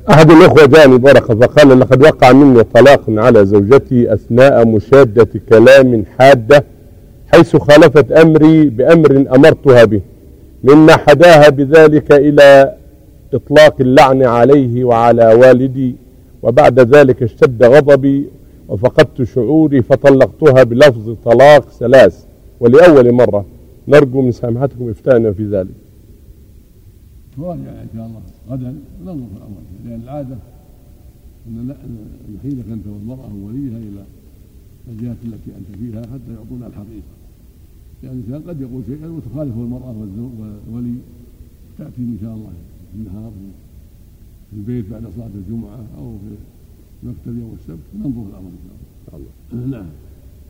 أحد الأخوة جاءني بركة فقال: لقد وقع مني طلاق على زوجتي أثناء مشادة كلام حادة، حيث خالفت أمري بأمر أمرتها به، مما حداها بذلك إلى إطلاق اللعن عليه وعلى والدي، وبعد ذلك اشتد غضبي وفقدت شعوري فطلقتها بلفظ طلاق 3 ولأول مرة. نرجو من سامحتكم إفتاءنا في ذلك. راجع ان شاء الله غدا ننظر في الامر، لان العاده ان نحيلك انت والمراه ووليها الى الجهه التي انت فيها حتى يعطونا الحقيقه، لان الانسان قد يقول شيئا وتخالفه المراه والولي، تاتي ان شاء الله في النهار في البيت بعد صلاه الجمعه او في مكتب يوم السبت، ننظر في الامر ان شاء الله. نعم.